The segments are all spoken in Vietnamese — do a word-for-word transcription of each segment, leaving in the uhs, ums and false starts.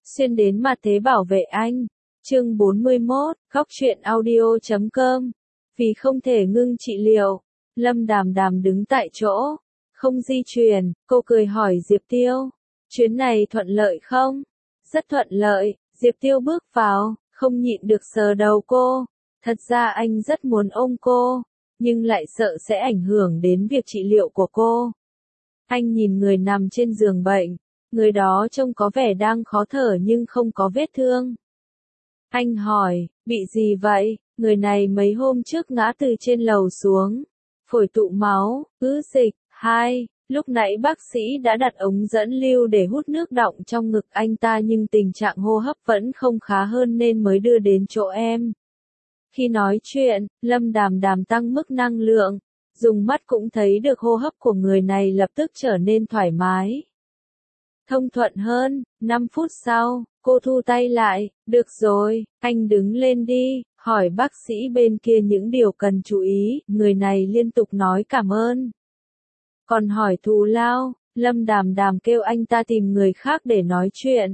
Xuyên đến mặt thế bảo vệ anh. Chương bốn mươi mốt, Góc truyện audio chấm com. Vì không thể ngưng trị liệu, Lâm Đàm Đàm đứng tại chỗ, không di chuyển, cô cười hỏi Diệp Tiêu. Chuyến này thuận lợi không? Rất thuận lợi, Diệp Tiêu bước vào, không nhịn được sờ đầu cô. Thật ra anh rất muốn ôm cô, nhưng lại sợ sẽ ảnh hưởng đến việc trị liệu của cô. Anh nhìn người nằm trên giường bệnh, người đó trông có vẻ đang khó thở nhưng không có vết thương. Anh hỏi, bị gì vậy? Người này mấy hôm trước ngã từ trên lầu xuống, phổi tụ máu, ứ dịch. Hai, lúc nãy bác sĩ đã đặt ống dẫn lưu để hút nước đọng trong ngực anh ta nhưng tình trạng hô hấp vẫn không khá hơn nên mới đưa đến chỗ em. Khi nói chuyện, Lâm Đàm Đàm tăng mức năng lượng, dùng mắt cũng thấy được hô hấp của người này lập tức trở nên thoải mái, thông thuận hơn. Năm phút sau, cô thu tay lại, được rồi, anh đứng lên đi, hỏi bác sĩ bên kia những điều cần chú ý. Người này liên tục nói cảm ơn. Còn hỏi thù lao, Lâm Đàm Đàm kêu anh ta tìm người khác để nói chuyện.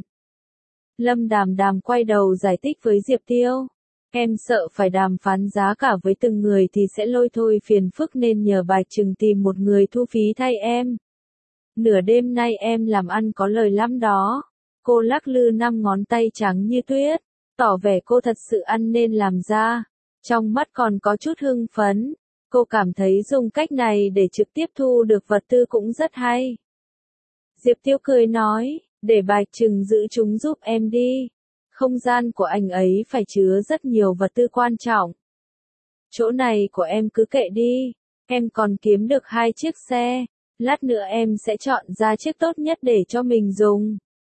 Lâm Đàm Đàm quay đầu giải thích với Diệp Tiêu. Em sợ phải đàm phán giá cả với từng người thì sẽ lôi thôi phiền phức nên nhờ Bạch Trừng tìm một người thu phí thay em. Nửa đêm nay em làm ăn có lời lắm đó. Cô lắc lư năm ngón tay trắng như tuyết, tỏ vẻ cô thật sự ăn nên làm ra. Trong mắt còn có chút hưng phấn. Cô cảm thấy dùng cách này để trực tiếp thu được vật tư cũng rất hay. Diệp Tiêu cười nói, để Bạch Trừng giữ chúng giúp em đi. Không gian của anh ấy phải chứa rất nhiều vật tư quan trọng. Chỗ này của em cứ kệ đi. Em còn kiếm được hai chiếc xe. Lát nữa em sẽ chọn ra chiếc tốt nhất để cho mình dùng.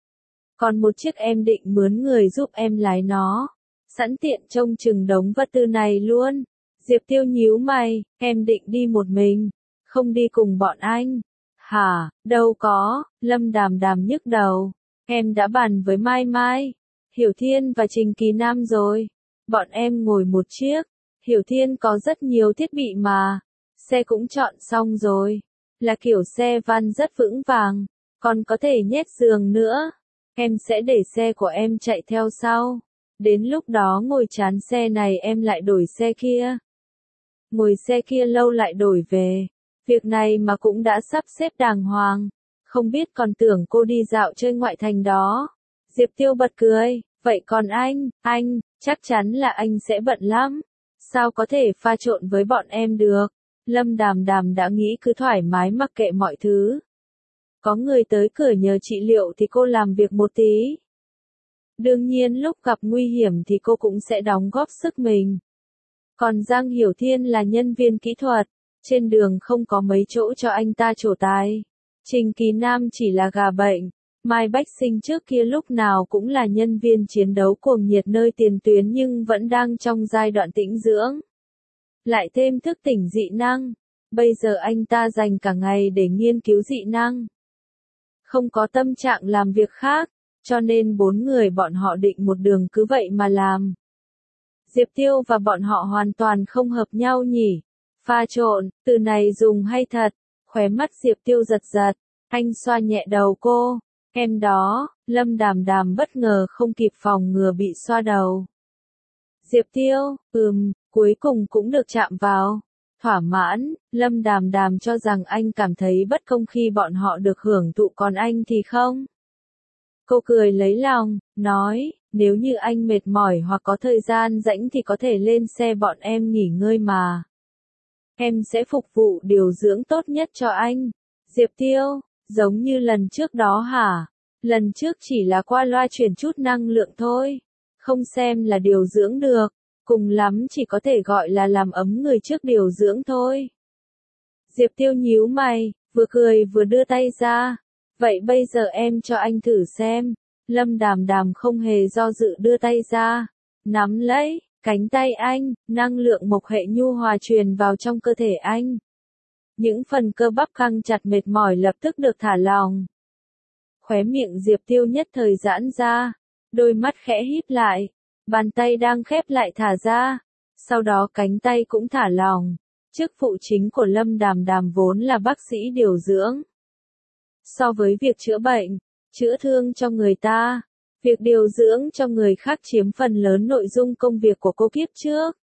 Còn một chiếc em định mướn người giúp em lái nó. Sẵn tiện trông chừng đống vật tư này luôn. Diệp Tiêu nhíu mày, em định đi một mình, không đi cùng bọn anh. Hả, đâu có, Lâm Đàm Đàm nhức đầu. Em đã bàn với Mai Mai, Hiểu Thiên và Trình Kỳ Nam rồi. Bọn em ngồi một chiếc. Hiểu Thiên có rất nhiều thiết bị mà. Xe cũng chọn xong rồi. Là kiểu xe van rất vững vàng. Còn có thể nhét giường nữa. Em sẽ để xe của em chạy theo sau. Đến lúc đó ngồi chán xe này em lại đổi xe kia. Ngồi xe kia lâu lại đổi về. Việc này mà cũng đã sắp xếp đàng hoàng. Không biết còn tưởng cô đi dạo chơi ngoại thành đó. Diệp Tiêu bật cười. Vậy còn anh, anh, chắc chắn là anh sẽ bận lắm. Sao có thể pha trộn với bọn em được? Lâm Đàm Đàm đã nghĩ cứ thoải mái mặc kệ mọi thứ. Có người tới cửa nhờ trị liệu thì cô làm việc một tí. Đương nhiên lúc gặp nguy hiểm thì cô cũng sẽ đóng góp sức mình. Còn Giang Hiểu Thiên là nhân viên kỹ thuật, trên đường không có mấy chỗ cho anh ta trổ tài. Trình Kỳ Nam chỉ là gà bệnh. Mai Bách Sinh trước kia lúc nào cũng là nhân viên chiến đấu cuồng nhiệt nơi tiền tuyến nhưng vẫn đang trong giai đoạn tĩnh dưỡng. Lại thêm thức tỉnh dị năng. Bây giờ anh ta dành cả ngày để nghiên cứu dị năng. Không có tâm trạng làm việc khác, cho nên bốn người bọn họ định một đường cứ vậy mà làm. Diệp Tiêu và bọn họ hoàn toàn không hợp nhau nhỉ. Pha trộn, từ này dùng hay thật. Khóe mắt Diệp Tiêu giật giật. Anh xoa nhẹ đầu cô. Em đó, Lâm Đàm Đàm bất ngờ không kịp phòng ngừa bị xoa đầu. Diệp Tiêu, ừm, cuối cùng cũng được chạm vào. Thỏa mãn, Lâm Đàm Đàm cho rằng anh cảm thấy bất công khi bọn họ được hưởng thụ còn anh thì không. Cô cười lấy lòng, nói, nếu như anh mệt mỏi hoặc có thời gian rảnh thì có thể lên xe bọn em nghỉ ngơi mà. Em sẽ phục vụ điều dưỡng tốt nhất cho anh. Diệp Tiêu, giống như lần trước đó hả? Lần trước chỉ là qua loa truyền chút năng lượng thôi. Không xem là điều dưỡng được. Cùng lắm chỉ có thể gọi là làm ấm người trước điều dưỡng thôi. Diệp Tiêu nhíu mày, vừa cười vừa đưa tay ra. Vậy bây giờ em cho anh thử xem. Lâm Đàm Đàm không hề do dự đưa tay ra. Nắm lấy cánh tay anh, năng lượng mộc hệ nhu hòa truyền vào trong cơ thể anh. Những phần cơ bắp căng chặt mệt mỏi lập tức được thả lỏng. Khóe miệng Diệp Tiêu nhất thời giãn ra. Đôi mắt khẽ híp lại. Bàn tay đang khép lại thả ra. Sau đó cánh tay cũng thả lỏng. Chức vụ chính của Lâm Đàm Đàm vốn là bác sĩ điều dưỡng. So với việc chữa bệnh, chữa thương cho người ta, Việc điều dưỡng cho người khác chiếm phần lớn nội dung công việc của cô kiếp trước.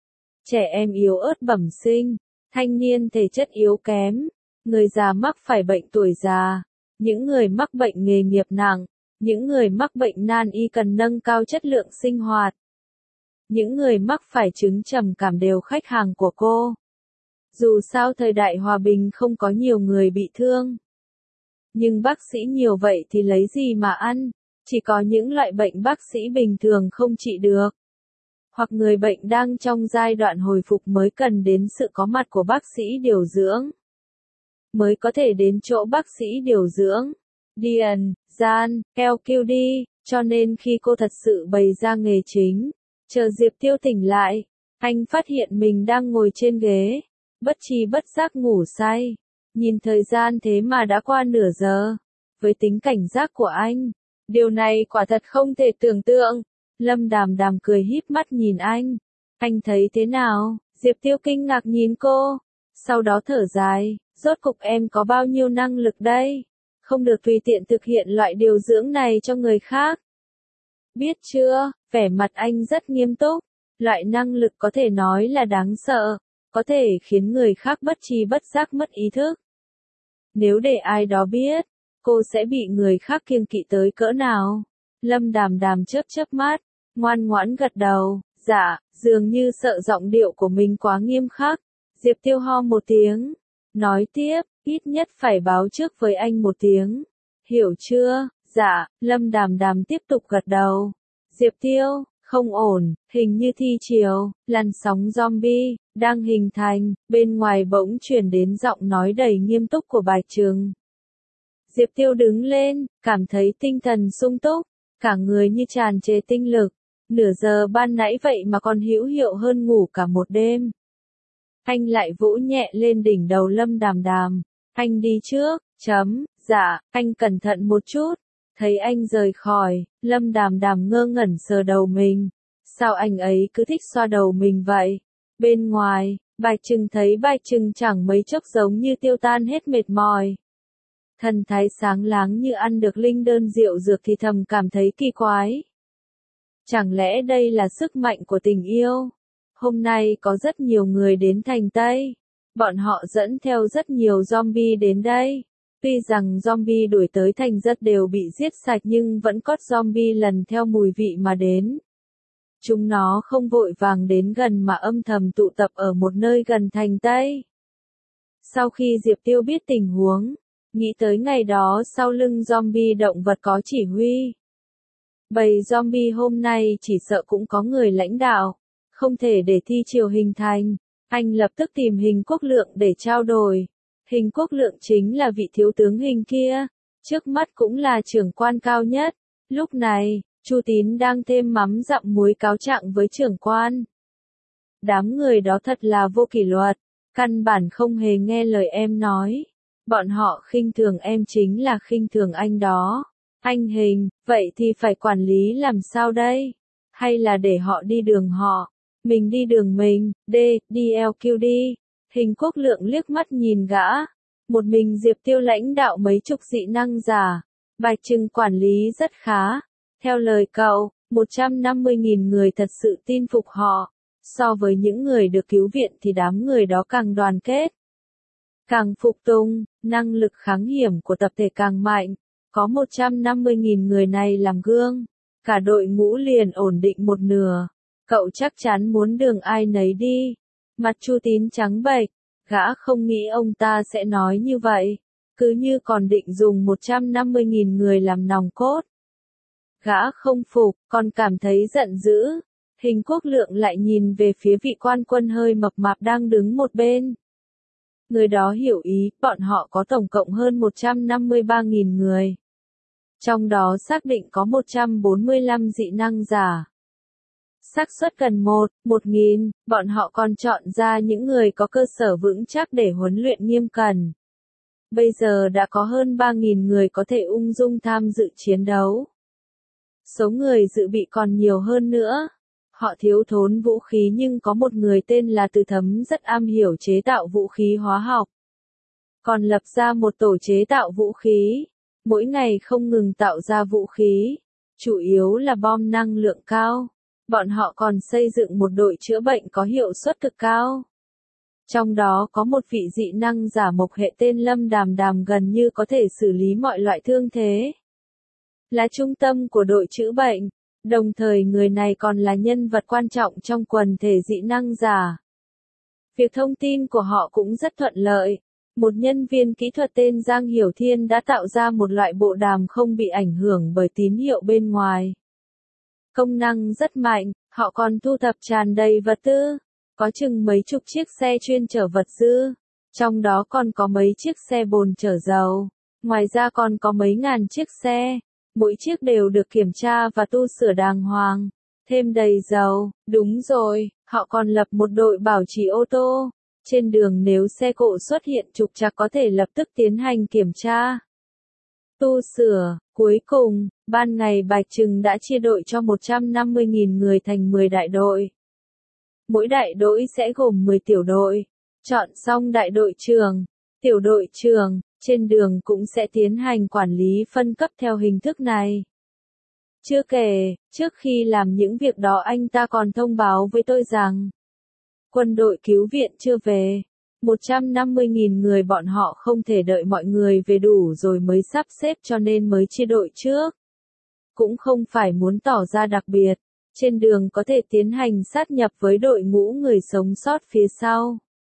Trẻ em yếu ớt bẩm sinh, thanh niên thể chất yếu kém, người già mắc phải bệnh tuổi già, những người mắc bệnh nghề nghiệp nặng, những người mắc bệnh nan y cần nâng cao chất lượng sinh hoạt. Những người mắc phải chứng trầm cảm đều khách hàng của cô. Dù sao thời đại hòa bình không có nhiều người bị thương. Nhưng bác sĩ nhiều vậy thì lấy gì mà ăn? Chỉ có những loại bệnh bác sĩ bình thường không trị được. Hoặc người bệnh đang trong giai đoạn hồi phục mới cần đến sự có mặt của bác sĩ điều dưỡng. Mới có thể đến chỗ bác sĩ điều dưỡng. Điền, gian, eo kiu đi, cho nên khi cô thật sự bày ra nghề chính, chờ Diệp Tiêu tỉnh lại, anh phát hiện mình đang ngồi trên ghế, bất tri bất giác ngủ say. Nhìn thời gian thế mà đã qua nửa giờ. Với tính cảnh giác của anh, điều này quả thật không thể tưởng tượng. Lâm Đàm Đàm cười híp mắt nhìn anh. Anh thấy thế nào? Diệp Tiêu kinh ngạc nhìn cô. Sau đó thở dài, rốt cục em có bao nhiêu năng lực đây? Không được tùy tiện thực hiện loại điều dưỡng này cho người khác. Biết chưa? Vẻ mặt anh rất nghiêm túc. Loại năng lực có thể nói là đáng sợ, có thể khiến người khác bất tri bất giác mất ý thức. Nếu để ai đó biết, cô sẽ bị người khác kiêng kỵ tới cỡ nào? Lâm Đàm Đàm chớp chớp mắt, ngoan ngoãn gật đầu. Dạ, dường như sợ giọng điệu của mình quá nghiêm khắc. Diệp Tiêu ho một tiếng, nói tiếp, ít nhất phải báo trước với anh một tiếng. Hiểu chưa? Dạ, Lâm Đàm Đàm tiếp tục gật đầu. Diệp Tiêu, không ổn, hình như thi chiều, làn sóng zombie đang hình thành. Bên ngoài bỗng truyền đến giọng nói đầy nghiêm túc của Bạch Trừng. Diệp Tiêu đứng lên, cảm thấy tinh thần sung túc, cả người như tràn trề tinh lực. Nửa giờ ban nãy vậy mà còn hữu hiệu hơn ngủ cả một đêm. Anh lại vỗ nhẹ lên đỉnh đầu Lâm Đàm Đàm. Anh đi trước, chấm, dạ, anh cẩn thận một chút. Thấy anh rời khỏi, Lâm Đàm Đàm ngơ ngẩn sờ đầu mình. Sao anh ấy cứ thích xoa đầu mình vậy? Bên ngoài, Bạch Trừng thấy Bạch Trừng chẳng mấy chốc giống như tiêu tan hết mệt mỏi. Thần thái sáng láng như ăn được linh đơn rượu dược thì thầm cảm thấy kỳ quái. Chẳng lẽ đây là sức mạnh của tình yêu? Hôm nay có rất nhiều người đến thành Tây. Bọn họ dẫn theo rất nhiều zombie đến đây. Tuy rằng zombie đuổi tới thành rất đều bị giết sạch nhưng vẫn có zombie lần theo mùi vị mà đến. Chúng nó không vội vàng đến gần mà âm thầm tụ tập ở một nơi gần thành Tây. Sau khi Diệp Tiêu biết tình huống, nghĩ tới ngày đó sau lưng zombie động vật có chỉ huy. Bầy zombie hôm nay chỉ sợ cũng có người lãnh đạo, không thể để thi triều hình thành. Anh lập tức tìm Hình Quốc Lượng để trao đổi. Hình Quốc Lượng chính là vị thiếu tướng Hình kia, trước mắt cũng là trưởng quan cao nhất. Lúc này, Chu Tín đang thêm mắm dặm muối cáo trạng với trưởng quan. Đám người đó thật là vô kỷ luật, căn bản không hề nghe lời em nói. Bọn họ khinh thường em chính là khinh thường anh đó. Anh Hình, vậy thì phải quản lý làm sao đây? Hay là để họ đi đường họ, mình đi đường mình, D, đi eo kiu đi. Hình Quốc Lượng liếc mắt nhìn gã. Một mình Diệp Tiêu lãnh đạo mấy chục dị năng giả. Bạch Trừng quản lý rất khá. Theo lời cậu, một trăm năm mươi nghìn người thật sự tin phục họ. So với những người được cứu viện thì đám người đó càng đoàn kết, càng phục tùng, năng lực kháng hiểm của tập thể càng mạnh. Có một trăm năm mươi nghìn người này làm gương, cả đội ngũ liền ổn định một nửa. Cậu chắc chắn muốn đường ai nấy đi. Mặt Chu Tín trắng bệch, gã không nghĩ ông ta sẽ nói như vậy, cứ như còn định dùng một trăm năm mươi nghìn người làm nòng cốt. Gã không phục, còn cảm thấy giận dữ. Hình Quốc Lượng lại nhìn về phía vị quan quân hơi mập mạp đang đứng một bên. Người đó hiểu ý, bọn họ có tổng cộng hơn một trăm năm mươi ba nghìn người. Trong đó xác định có một trăm bốn mươi lăm dị năng giả. Xác suất gần một, một nghìn, bọn họ còn chọn ra những người có cơ sở vững chắc để huấn luyện nghiêm cẩn. Bây giờ đã có hơn ba nghìn người có thể ung dung tham dự chiến đấu. Số người dự bị còn nhiều hơn nữa. Họ thiếu thốn vũ khí nhưng có một người tên là Từ Thấm rất am hiểu chế tạo vũ khí hóa học. Còn lập ra một tổ chế tạo vũ khí. Mỗi ngày không ngừng tạo ra vũ khí. chủ yếu là bom năng lượng cao. Bọn họ còn xây dựng một đội chữa bệnh có hiệu suất cực cao. Trong đó có một vị dị năng giả mộc hệ tên Lâm Đàm Đàm gần như có thể xử lý mọi loại thương thế. Là trung tâm của đội chữa bệnh, đồng thời người này còn là nhân vật quan trọng trong quần thể dị năng giả. Việc thông tin của họ cũng rất thuận lợi. Một nhân viên kỹ thuật tên Giang Hiểu Thiên đã tạo ra một loại bộ đàm không bị ảnh hưởng bởi tín hiệu bên ngoài. Công năng rất mạnh, họ còn thu thập tràn đầy vật tư. Có chừng mấy chục chiếc xe chuyên chở vật tư. Trong đó còn có mấy chiếc xe bồn chở dầu. Ngoài ra còn có mấy ngàn chiếc xe. Mỗi chiếc đều được kiểm tra và tu sửa đàng hoàng. Thêm đầy dầu, đúng rồi, họ còn lập một đội bảo trì ô tô. Trên đường nếu xe cộ xuất hiện trục trặc có thể lập tức tiến hành kiểm tra. Tu sửa, cuối cùng, ban ngày Bạch Trừng đã chia đội cho một trăm năm mươi nghìn người thành mười đại đội. Mỗi đại đội sẽ gồm mười tiểu đội. Chọn xong đại đội trưởng, tiểu đội trưởng, trên đường cũng sẽ tiến hành quản lý phân cấp theo hình thức này. Chưa kể, trước khi làm những việc đó anh ta còn thông báo với tôi rằng quân đội cứu viện chưa về. một trăm năm mươi nghìn người bọn họ không thể đợi mọi người về đủ rồi mới sắp xếp cho nên mới chia đội trước. Cũng không phải muốn tỏ ra đặc biệt. Trên đường có thể tiến hành sát nhập với đội ngũ người sống sót phía sau.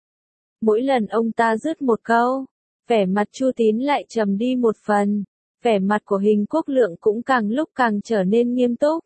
Mỗi lần ông ta dứt một câu, vẻ mặt Chu Tín lại trầm đi một phần. Vẻ mặt của Hình Quốc Lượng cũng càng lúc càng trở nên nghiêm túc.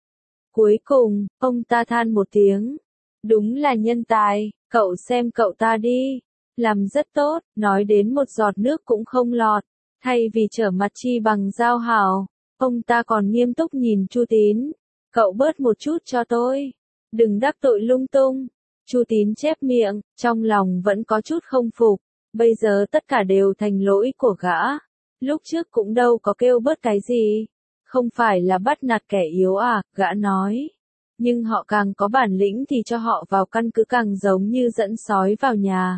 Cuối cùng, ông ta than một tiếng. Đúng là nhân tài, cậu xem cậu ta đi. Làm rất tốt, nói đến một giọt nước cũng không lọt. Thay vì trở mặt chi bằng giao hảo, ông ta còn nghiêm túc nhìn Chu Tín. Cậu bớt một chút cho tôi. Đừng đắc tội lung tung. Chu Tín chép miệng, trong lòng vẫn có chút không phục. Bây giờ tất cả đều thành lỗi của gã. Lúc trước cũng đâu có kêu bớt cái gì. Không phải là bắt nạt kẻ yếu à, gã nói. Nhưng họ càng có bản lĩnh thì cho họ vào căn cứ càng giống như dẫn sói vào nhà.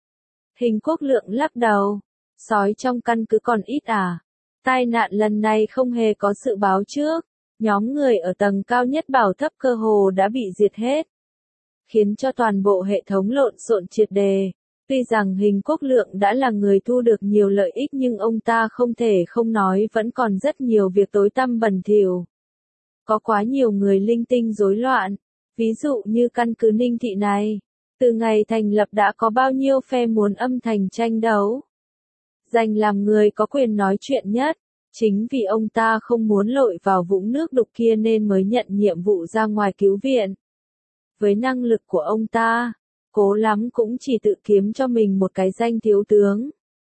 Hình Quốc Lượng lắc đầu. Sói trong căn cứ còn ít à. Tai nạn lần này không hề có sự báo trước. Nhóm người ở tầng cao nhất bảo thấp cơ hồ đã bị diệt hết. Khiến cho toàn bộ hệ thống lộn xộn triệt đề. Tuy rằng Hình Quốc Lượng đã là người thu được nhiều lợi ích nhưng ông ta không thể không nói vẫn còn rất nhiều việc tối tăm bẩn thỉu. Có quá nhiều người linh tinh rối loạn. Ví dụ như căn cứ Ninh Thị này. Từ ngày thành lập đã có bao nhiêu phe muốn âm thầm tranh đấu. Giành làm người có quyền nói chuyện nhất. Chính vì ông ta không muốn lội vào vũng nước đục kia nên mới nhận nhiệm vụ ra ngoài cứu viện. Với năng lực của ông ta, cố lắm cũng chỉ tự kiếm cho mình một cái danh thiếu tướng.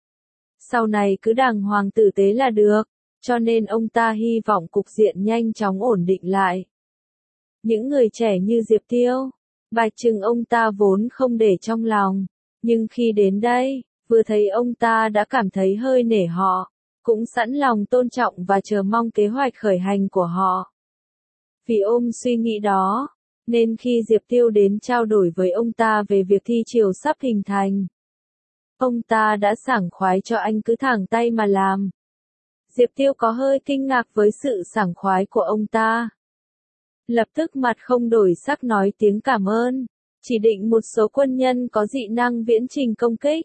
Sau này cứ đàng hoàng tử tế là được, cho nên ông ta hy vọng cục diện nhanh chóng ổn định lại. Những người trẻ như Diệp Tiêu, Bạch Trừng ông ta vốn không để trong lòng, nhưng khi đến đây, vừa thấy ông ta đã cảm thấy hơi nể họ. Cũng sẵn lòng tôn trọng và chờ mong kế hoạch khởi hành của họ. Vì ôm suy nghĩ đó, nên khi Diệp Tiêu đến trao đổi với ông ta về việc thi triều sắp hình thành, ông ta đã sảng khoái cho anh cứ thẳng tay mà làm. Diệp Tiêu có hơi kinh ngạc với sự sảng khoái của ông ta. Lập tức mặt không đổi sắc nói tiếng cảm ơn, chỉ định một số quân nhân có dị năng viễn trình công kích.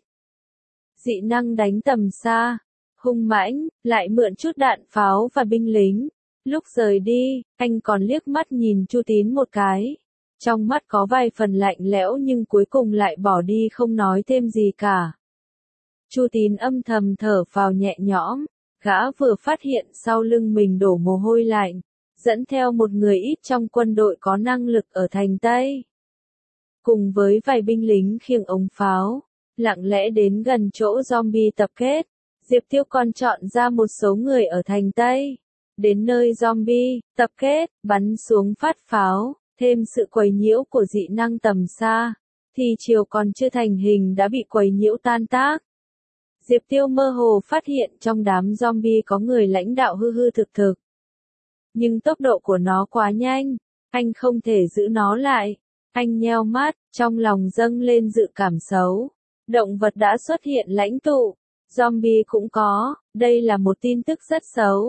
Dị năng đánh tầm xa. Hung mãnh, lại mượn chút đạn pháo và binh lính. Lúc rời đi, anh còn liếc mắt nhìn Chu Tín một cái. Trong mắt có vài phần lạnh lẽo nhưng cuối cùng lại bỏ đi không nói thêm gì cả. Chu Tín âm thầm thở phào nhẹ nhõm, gã vừa phát hiện sau lưng mình đổ mồ hôi lạnh, dẫn theo một người ít trong quân đội có năng lực ở thành Tây. Cùng với vài binh lính khiêng ống pháo, lặng lẽ đến gần chỗ zombie tập kết. Diệp Tiêu còn chọn ra một số người ở thành Tây. Đến nơi zombie, tập kết, bắn xuống phát pháo, thêm sự quấy nhiễu của dị năng tầm xa. Thì chiều còn chưa thành hình đã bị quấy nhiễu tan tác. Diệp Tiêu mơ hồ phát hiện trong đám zombie có người lãnh đạo hư hư thực thực. Nhưng tốc độ của nó quá nhanh, anh không thể giữ nó lại. Anh nheo mắt, trong lòng dâng lên dự cảm xấu. Động vật đã xuất hiện lãnh tụ. Zombie cũng có, đây là một tin tức rất xấu.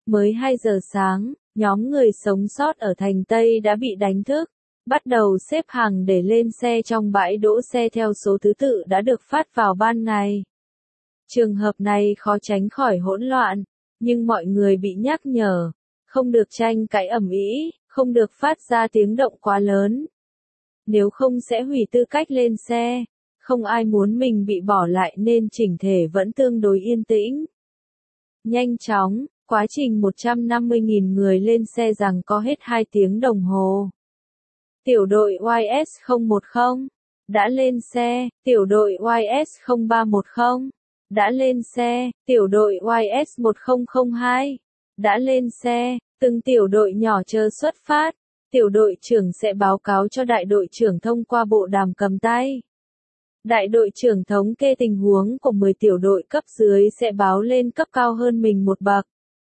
Mới hai giờ sáng, nhóm người sống sót ở thành Tây đã bị đánh thức, bắt đầu xếp hàng để lên xe trong bãi đỗ xe theo số thứ tự đã được phát vào ban ngày. Trường hợp này khó tránh khỏi hỗn loạn, nhưng mọi người bị nhắc nhở, không được tranh cãi ầm ĩ, không được phát ra tiếng động quá lớn. Nếu không sẽ hủy tư cách lên xe, không ai muốn mình bị bỏ lại nên chỉnh thể vẫn tương đối yên tĩnh. Nhanh chóng, quá trình một trăm năm mươi nghìn người lên xe rằng có hết hai tiếng đồng hồ. Tiểu đội Y S không một không đã lên xe, tiểu đội Y S không ba một không đã lên xe, tiểu đội Y S một không không hai đã lên xe, từng tiểu đội nhỏ chờ xuất phát. Tiểu đội trưởng sẽ báo cáo cho đại đội trưởng thông qua bộ đàm cầm tay. Đại đội trưởng thống kê tình huống của mười tiểu đội cấp dưới sẽ báo lên cấp cao hơn mình một bậc.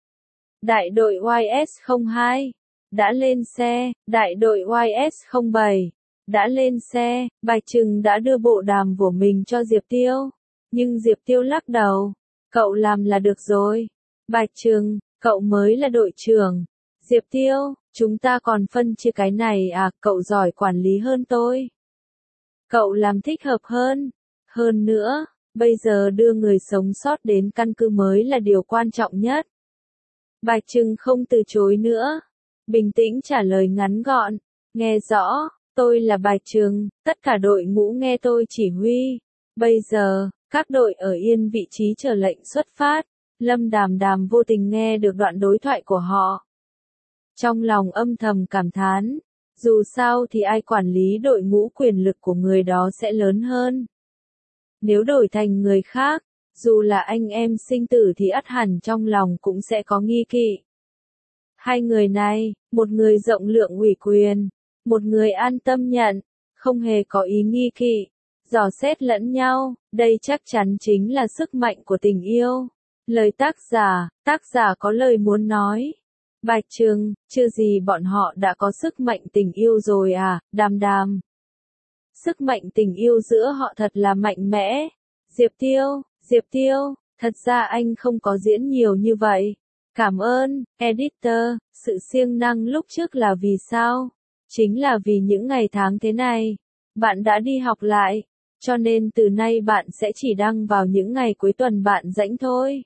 Đại đội Y S không hai đã lên xe, đại đội Y S không bảy đã lên xe. Bạch Trừng đã đưa bộ đàm của mình cho Diệp Tiêu, nhưng Diệp Tiêu lắc đầu, cậu làm là được rồi. Bạch Trừng, cậu mới là đội trưởng. Diệp Tiêu, chúng ta còn phân chia cái này à, cậu giỏi quản lý hơn tôi. Cậu làm thích hợp hơn. Hơn nữa, bây giờ đưa người sống sót đến căn cứ mới là điều quan trọng nhất. Bạch Trừng không từ chối nữa. Bình tĩnh trả lời ngắn gọn. Nghe rõ, tôi là Bạch Trừng, tất cả đội ngũ nghe tôi chỉ huy. Bây giờ, các đội ở yên vị trí chờ lệnh xuất phát. Lâm Đàm Đàm vô tình nghe được đoạn đối thoại của họ. Trong lòng âm thầm cảm thán, dù sao thì ai quản lý đội ngũ quyền lực của người đó sẽ lớn hơn. Nếu đổi thành người khác, dù là anh em sinh tử thì ắt hẳn trong lòng cũng sẽ có nghi kỵ. Hai người này, một người rộng lượng ủy quyền, một người an tâm nhận, không hề có ý nghi kỵ, dò xét lẫn nhau, đây chắc chắn chính là sức mạnh của tình yêu. Lời tác giả, tác giả có lời muốn nói. Bạch Trừng, chưa gì bọn họ đã có sức mạnh tình yêu rồi à, Đàm Đàm. Sức mạnh tình yêu giữa họ thật là mạnh mẽ. Diệp Tiêu, Diệp Tiêu, thật ra anh không có diễn nhiều như vậy. Cảm ơn, editor, sự siêng năng lúc trước là vì sao? Chính là vì những ngày tháng thế này. Bạn đã đi học lại, cho nên từ nay bạn sẽ chỉ đăng vào những ngày cuối tuần bạn rảnh thôi.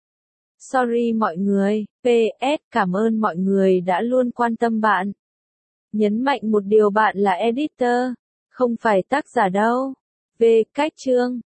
Sorry mọi người, pê ét cảm ơn mọi người đã luôn quan tâm bạn. Nhấn mạnh một điều bạn là editor, không phải tác giả đâu. Về cách chương